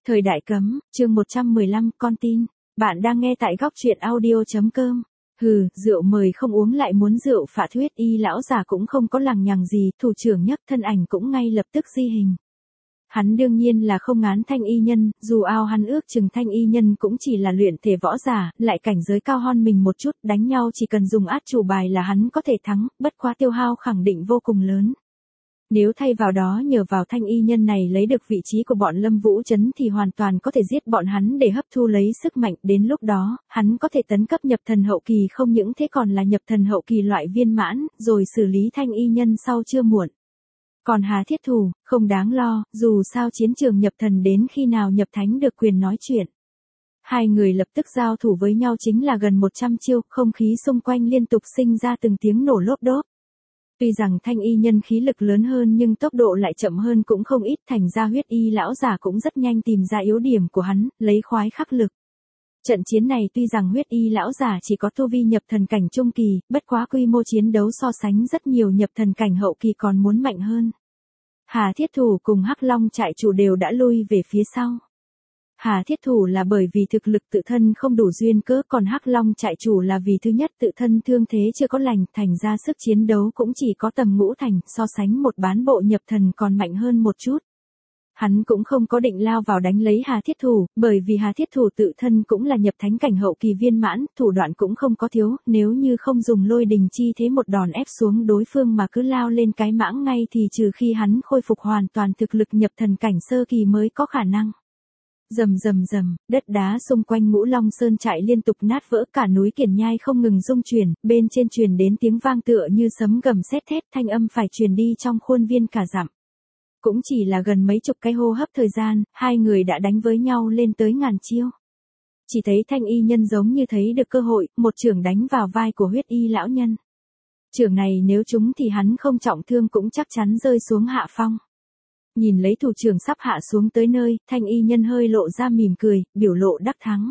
Thời đại cấm, chương 115, con tin. Bạn đang nghe tại góc truyện audio.com. Hừ, rượu mời không uống lại muốn rượu phạt. Huyết y lão già cũng không có lằng nhằng gì, thủ trưởng nhấc thân ảnh cũng ngay lập tức di hình. Hắn đương nhiên là không ngán Thanh y nhân, dù ao hắn ước chừng Thanh y nhân cũng chỉ là luyện thể võ giả, lại cảnh giới cao hơn mình một chút, đánh nhau chỉ cần dùng át chủ bài là hắn có thể thắng, bất quá tiêu hao khẳng định vô cùng lớn. Nếu thay vào đó nhờ vào Thanh y nhân này lấy được vị trí của bọn Lâm Vũ Trấn thì hoàn toàn có thể giết bọn hắn để hấp thu lấy sức mạnh, đến lúc đó, hắn có thể tấn cấp nhập thần hậu kỳ, không những thế còn là nhập thần hậu kỳ loại viên mãn, rồi xử lý Thanh y nhân sau chưa muộn. Còn Hà Thiết Thủ, không đáng lo, dù sao chiến trường nhập thần đến khi nào nhập thánh được quyền nói chuyện. Hai người lập tức giao thủ với nhau chính là gần 100 chiêu, không khí xung quanh liên tục sinh ra từng tiếng nổ lốp đốp. Tuy rằng Thanh y nhân khí lực lớn hơn nhưng tốc độ lại chậm hơn cũng không ít, thành ra huyết y lão giả cũng rất nhanh tìm ra yếu điểm của hắn, lấy khoái khắc lực. Trận chiến này tuy rằng huyết y lão giả chỉ có tu vi nhập thần cảnh trung kỳ, bất quá quy mô chiến đấu so sánh rất nhiều nhập thần cảnh hậu kỳ còn muốn mạnh hơn. Hà Thiết Thủ cùng Hắc Long trại chủ đều đã lui về phía sau. Hà Thiết Thủ là bởi vì thực lực tự thân không đủ duyên cớ, còn Hắc Long trại chủ là vì thứ nhất tự thân thương thế chưa có lành, thành ra sức chiến đấu cũng chỉ có tầm ngũ thành, so sánh một bán bộ nhập thần còn mạnh hơn một chút. Hắn cũng không có định lao vào đánh lấy Hà Thiết Thủ, bởi vì Hà Thiết Thủ tự thân cũng là nhập thánh cảnh hậu kỳ viên mãn, thủ đoạn cũng không có thiếu, nếu như không dùng lôi đình chi thế một đòn ép xuống đối phương mà cứ lao lên cái mãng ngay thì trừ khi hắn khôi phục hoàn toàn thực lực nhập thần cảnh sơ kỳ mới có khả năng. Rầm rầm rầm, đất đá xung quanh Ngũ Long Sơn trại liên tục nát vỡ, cả núi Kiển Nhai không ngừng rung chuyển, bên trên truyền đến tiếng vang tựa như sấm gầm sét thét, thanh âm phải truyền đi trong khuôn viên cả dặm. Cũng chỉ là gần mấy chục cái hô hấp thời gian, hai người đã đánh với nhau lên tới ngàn chiêu. Chỉ thấy Thanh y nhân giống như thấy được cơ hội, một chưởng đánh vào vai của huyết y lão nhân. Chưởng này nếu trúng thì hắn không trọng thương cũng chắc chắn rơi xuống hạ phong. Nhìn lấy thủ trưởng sắp hạ xuống tới nơi, Thanh y nhân hơi lộ ra mỉm cười, biểu lộ đắc thắng.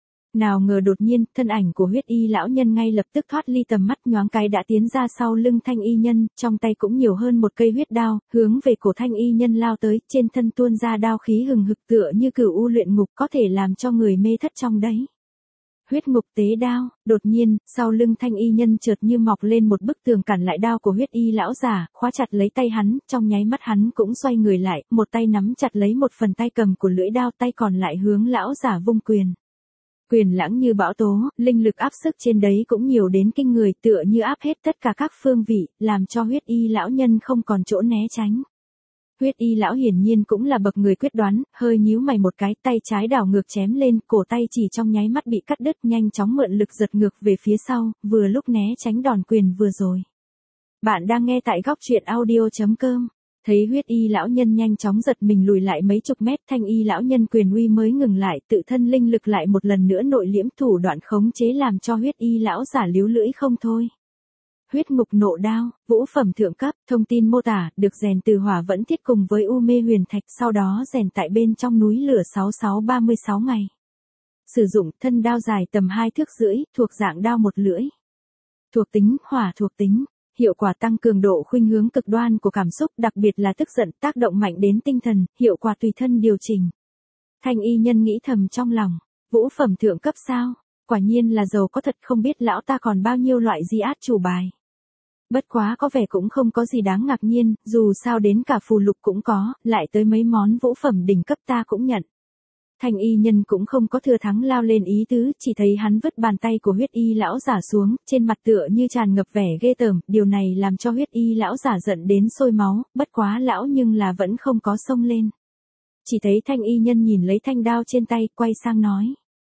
Nào ngờ đột nhiên, thân ảnh của huyết y lão nhân ngay lập tức thoát ly tầm mắt, nhoáng cái đã tiến ra sau lưng Thanh y nhân, trong tay cũng nhiều hơn một cây huyết đao, hướng về cổ Thanh y nhân lao tới, trên thân tuôn ra đao khí hừng hực tựa như cửu u luyện ngục, có thể làm cho người mê thất trong đấy. Huyết ngục tế đao, đột nhiên, sau lưng Thanh y nhân chợt như mọc lên một bức tường cản lại đao của huyết y lão giả, khóa chặt lấy tay hắn, trong nháy mắt hắn cũng xoay người lại, một tay nắm chặt lấy một phần tay cầm của lưỡi đao, tay còn lại hướng lão giả vung quyền. Quyền lãng như bão tố, linh lực áp sức trên đấy cũng nhiều đến kinh người, tựa như áp hết tất cả các phương vị, làm cho huyết y lão nhân không còn chỗ né tránh. Huyết y lão hiển nhiên cũng là bậc người quyết đoán, hơi nhíu mày một cái, tay trái đảo ngược chém lên, cổ tay chỉ trong nháy mắt bị cắt đứt, nhanh chóng mượn lực giật ngược về phía sau, vừa lúc né tránh đòn quyền vừa rồi. Bạn đang nghe tại góc truyện audio.com. Thấy huyết y lão nhân nhanh chóng giật mình lùi lại mấy chục mét, Thanh y lão nhân quyền uy mới ngừng lại, tự thân linh lực lại một lần nữa nội liễm, thủ đoạn khống chế làm cho huyết y lão giả líu lưỡi không thôi. Huyết ngục nộ đao, vũ phẩm thượng cấp, thông tin mô tả, được rèn từ hỏa vẫn thiết cùng với u mê huyền thạch, sau đó rèn tại bên trong núi lửa 6636 ngày. Sử dụng thân đao dài tầm 2 thước rưỡi, thuộc dạng đao một lưỡi. Thuộc tính, hỏa thuộc tính. Hiệu quả tăng cường độ khuynh hướng cực đoan của cảm xúc, đặc biệt là tức giận, tác động mạnh đến tinh thần, hiệu quả tùy thân điều chỉnh. Thanh y nhân nghĩ thầm trong lòng, vũ phẩm thượng cấp sao? Quả nhiên là giàu có thật, không biết lão ta còn bao nhiêu loại di át chủ bài. Bất quá có vẻ cũng không có gì đáng ngạc nhiên, dù sao đến cả phù lục cũng có, lại tới mấy món vũ phẩm đỉnh cấp ta cũng nhận. Thanh y nhân cũng không có thừa thắng lao lên ý tứ, chỉ thấy hắn vứt bàn tay của huyết y lão giả xuống, trên mặt tựa như tràn ngập vẻ ghê tởm, điều này làm cho huyết y lão giả giận đến sôi máu, bất quá lão nhưng là vẫn không có xông lên. Chỉ thấy thanh y nhân nhìn lấy thanh đao trên tay, quay sang nói.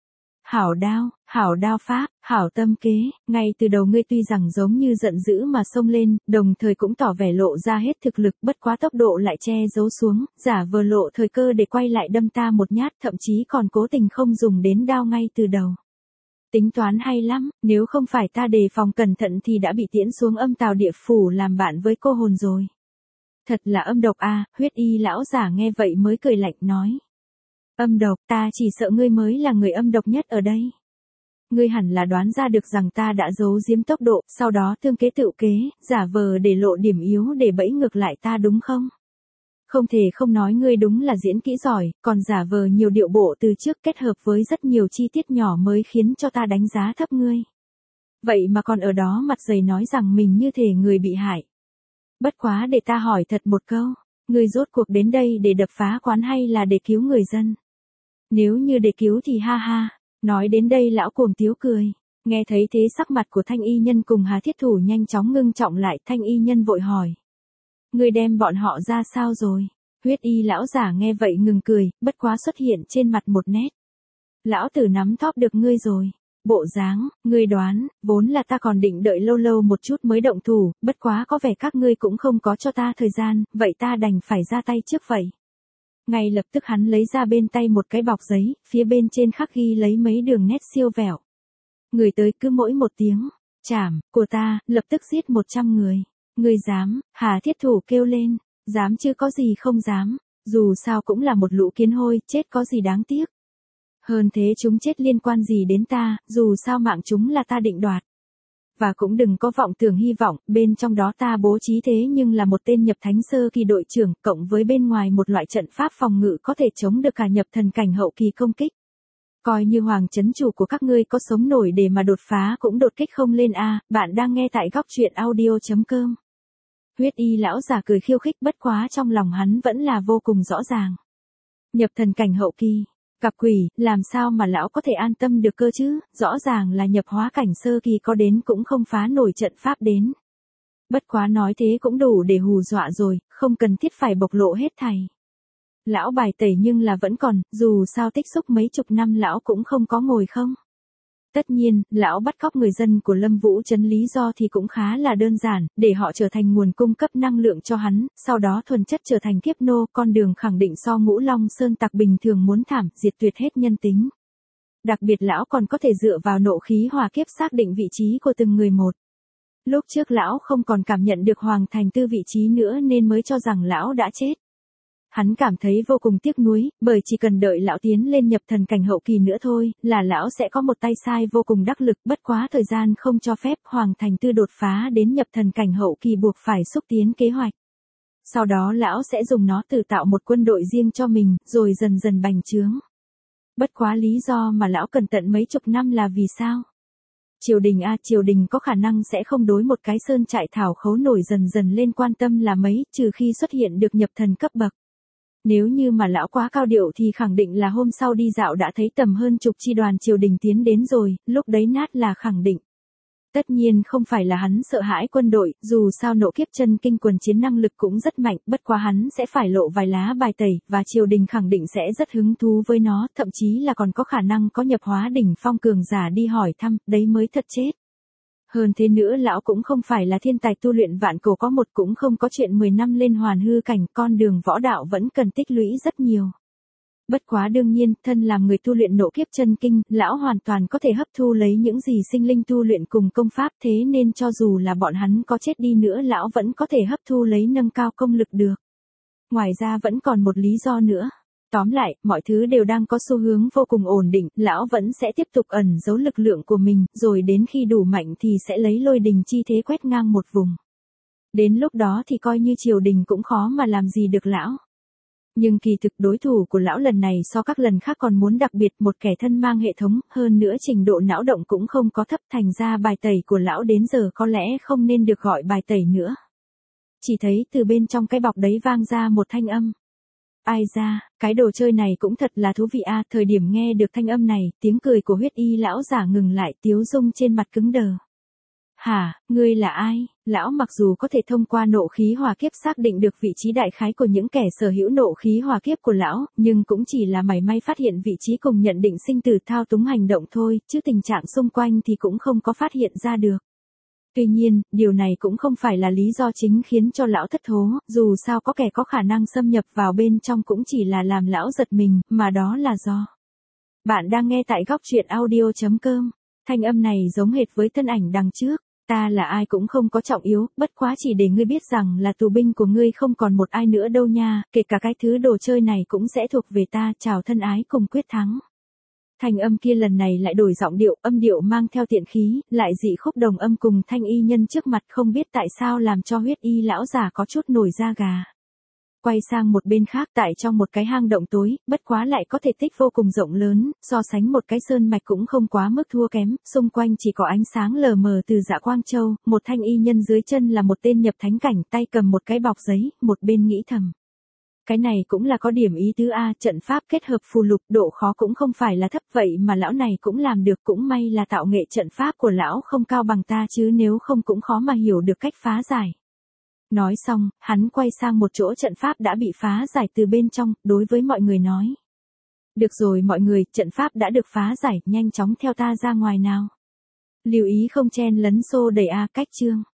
Hảo đao pháp, hảo tâm kế, ngay từ đầu ngươi tuy rằng giống như giận dữ mà xông lên, đồng thời cũng tỏ vẻ lộ ra hết thực lực, bất quá tốc độ lại che giấu xuống, giả vờ lộ thời cơ để quay lại đâm ta một nhát, thậm chí còn cố tình không dùng đến đao ngay từ đầu. Tính toán hay lắm, nếu không phải ta đề phòng cẩn thận thì đã bị tiễn xuống âm tào địa phủ làm bạn với cô hồn rồi. Thật là âm độc a, huyết y lão giả nghe vậy mới cười lạnh nói. Âm độc, ta chỉ sợ ngươi mới là người âm độc nhất ở đây. Ngươi hẳn là đoán ra được rằng ta đã giấu giếm tốc độ, sau đó tương kế tự kế, giả vờ để lộ điểm yếu để bẫy ngược lại ta đúng không? Không thể không nói ngươi đúng là diễn kỹ giỏi, còn giả vờ nhiều điệu bộ từ trước kết hợp với rất nhiều chi tiết nhỏ mới khiến cho ta đánh giá thấp ngươi. Vậy mà còn ở đó mặt dày nói rằng mình như thể người bị hại. Bất quá để ta hỏi thật một câu, ngươi rốt cuộc đến đây để đập phá quán hay là để cứu người dân? Nếu như để cứu thì ha ha, nói đến đây lão cuồng tiếu cười. Nghe thấy thế sắc mặt của Thanh Y Nhân cùng Hà Thiết Thủ nhanh chóng ngưng trọng lại. Thanh Y Nhân vội hỏi. Ngươi đem bọn họ ra sao rồi? Huyết Y lão giả nghe vậy ngừng cười, bất quá xuất hiện trên mặt một nét. Lão tử nắm thóp được ngươi rồi. Bộ dáng, ngươi đoán, vốn là ta còn định đợi lâu lâu một chút mới động thủ, bất quá có vẻ các ngươi cũng không có cho ta thời gian, vậy ta đành phải ra tay trước vậy. Ngay lập tức hắn lấy ra bên tay một cái bọc giấy, phía bên trên khắc ghi lấy mấy đường nét siêu vẹo. Người tới cứ mỗi một tiếng, chảm, của ta, lập tức giết 100 người. Ngươi dám, Hà Thiết Thủ kêu lên, dám chứ có gì không dám, dù sao cũng là một lũ kiến hôi, chết có gì đáng tiếc. Hơn thế chúng chết liên quan gì đến ta, dù sao mạng chúng là ta định đoạt. Và cũng đừng có vọng tưởng hy vọng, bên trong đó ta bố trí thế nhưng là một tên nhập thánh sơ kỳ đội trưởng, cộng với bên ngoài một loại trận pháp phòng ngự có thể chống được cả nhập thần cảnh hậu kỳ công kích. Coi như hoàng chấn chủ của các ngươi có sống nổi để mà đột phá cũng đột kích không lên a. Bạn đang nghe tại góc truyện audio.com. Huyết Y lão giả cười khiêu khích, bất quá trong lòng hắn vẫn là vô cùng rõ ràng. Nhập thần cảnh hậu kỳ, gặp quỷ, làm sao mà lão có thể an tâm được cơ chứ, rõ ràng là nhập hóa cảnh sơ kỳ có đến cũng không phá nổi trận pháp đến. Bất quá nói thế cũng đủ để hù dọa rồi, không cần thiết phải bộc lộ hết thảy. Lão bài tẩy nhưng là vẫn còn, dù sao tích xúc mấy chục năm lão cũng không có ngồi không. Tất nhiên, lão bắt cóc người dân của Lâm Vũ Trấn lý do thì cũng khá là đơn giản, để họ trở thành nguồn cung cấp năng lượng cho hắn, sau đó thuần chất trở thành kiếp nô, con đường khẳng định so Ngũ Long Sơn tặc bình thường muốn thảm, diệt tuyệt hết nhân tính. Đặc biệt lão còn có thể dựa vào nộ khí hỏa kiếp xác định vị trí của từng người một. Lúc trước lão không còn cảm nhận được Hoàng Thành Tư vị trí nữa nên mới cho rằng lão đã chết. Hắn cảm thấy vô cùng tiếc nuối, bởi chỉ cần đợi lão tiến lên nhập thần cảnh hậu kỳ nữa thôi, là lão sẽ có một tay sai vô cùng đắc lực, bất quá thời gian không cho phép Hoàng Thành Tư đột phá đến nhập thần cảnh hậu kỳ buộc phải xúc tiến kế hoạch. Sau đó lão sẽ dùng nó tự tạo một quân đội riêng cho mình, rồi dần dần bành trướng. Bất quá lý do mà lão cần tận mấy chục năm là vì sao? Triều đình triều đình có khả năng sẽ không đối một cái sơn trại thảo khấu nổi dần dần lên quan tâm là mấy, trừ khi xuất hiện được nhập thần cấp bậc. Nếu như mà lão quá cao điệu thì khẳng định là hôm sau đi dạo đã thấy tầm hơn chục chi đoàn triều đình tiến đến rồi, lúc đấy nát là khẳng định. Tất nhiên không phải là hắn sợ hãi quân đội, dù sao nộ kiếp chân kinh quần chiến năng lực cũng rất mạnh, bất quá hắn sẽ phải lộ vài lá bài tẩy, và triều đình khẳng định sẽ rất hứng thú với nó, thậm chí là còn có khả năng có nhập hóa đỉnh phong cường giả đi hỏi thăm, đấy mới thật chết. Hơn thế nữa lão cũng không phải là thiên tài tu luyện vạn cổ có một, cũng không có chuyện 10 năm lên hoàn hư cảnh, con đường võ đạo vẫn cần tích lũy rất nhiều. Bất quá đương nhiên, thân làm người tu luyện nộ kiếp chân kinh, lão hoàn toàn có thể hấp thu lấy những gì sinh linh tu luyện cùng công pháp, thế nên cho dù là bọn hắn có chết đi nữa lão vẫn có thể hấp thu lấy nâng cao công lực được. Ngoài ra vẫn còn một lý do nữa. Tóm lại, mọi thứ đều đang có xu hướng vô cùng ổn định, lão vẫn sẽ tiếp tục ẩn giấu lực lượng của mình, rồi đến khi đủ mạnh thì sẽ lấy lôi đình chi thế quét ngang một vùng. Đến lúc đó thì coi như triều đình cũng khó mà làm gì được lão. Nhưng kỳ thực đối thủ của lão lần này so các lần khác còn muốn đặc biệt, một kẻ thân mang hệ thống, hơn nữa trình độ não động cũng không có thấp, thành ra bài tẩy của lão đến giờ có lẽ không nên được gọi bài tẩy nữa. Chỉ thấy từ bên trong cái bọc đấy vang ra một thanh âm. Ai ra, cái đồ chơi này cũng thật là thú vị a. Thời điểm nghe được thanh âm này, tiếng cười của Huyết Y lão giả ngừng lại, tiếu dung trên mặt cứng đờ. Hả, ngươi là ai? Lão mặc dù có thể thông qua nộ khí hỏa kiếp xác định được vị trí đại khái của những kẻ sở hữu nộ khí hỏa kiếp của lão, nhưng cũng chỉ là mảy may phát hiện vị trí cùng nhận định sinh tử thao túng hành động thôi, chứ tình trạng xung quanh thì cũng không có phát hiện ra được. Tuy nhiên, điều này cũng không phải là lý do chính khiến cho lão thất thố, dù sao có kẻ có khả năng xâm nhập vào bên trong cũng chỉ là làm lão giật mình, mà đó là do. Bạn đang nghe tại góc truyện audio.com, thanh âm này giống hệt với thân ảnh đằng trước. Ta là ai cũng không có trọng yếu, bất quá chỉ để ngươi biết rằng là tù binh của ngươi không còn một ai nữa đâu nha, kể cả cái thứ đồ chơi này cũng sẽ thuộc về ta, chào thân ái cùng quyết thắng. Thanh âm kia lần này lại đổi giọng điệu, âm điệu mang theo tiện khí, lại dị khúc đồng âm cùng Thanh Y Nhân trước mặt, không biết tại sao làm cho Huyết Y lão giả có chút nổi da gà. quay sang một bên khác tại trong một cái hang động tối, bất quá lại có thể tích vô cùng rộng lớn, so sánh một cái sơn mạch cũng không quá mức thua kém, xung quanh chỉ có ánh sáng lờ mờ từ Dạ Quang Châu, một thanh y nhân dưới chân là một tên nhập thánh cảnh, tay cầm một cái bọc giấy, một bên nghĩ thầm. Cái này cũng là có điểm ý tứ a, trận pháp kết hợp phù lục, độ khó cũng không phải là thấp, vậy mà lão này cũng làm được, cũng may là tạo nghệ trận pháp của lão không cao bằng ta chứ nếu không cũng khó mà hiểu được cách phá giải. Nói xong, hắn quay sang một chỗ trận pháp đã bị phá giải từ bên trong, đối với mọi người nói. Được rồi mọi người, trận pháp đã được phá giải, nhanh chóng theo ta ra ngoài nào. Lưu ý không chen lấn xô đẩy a, cách chương.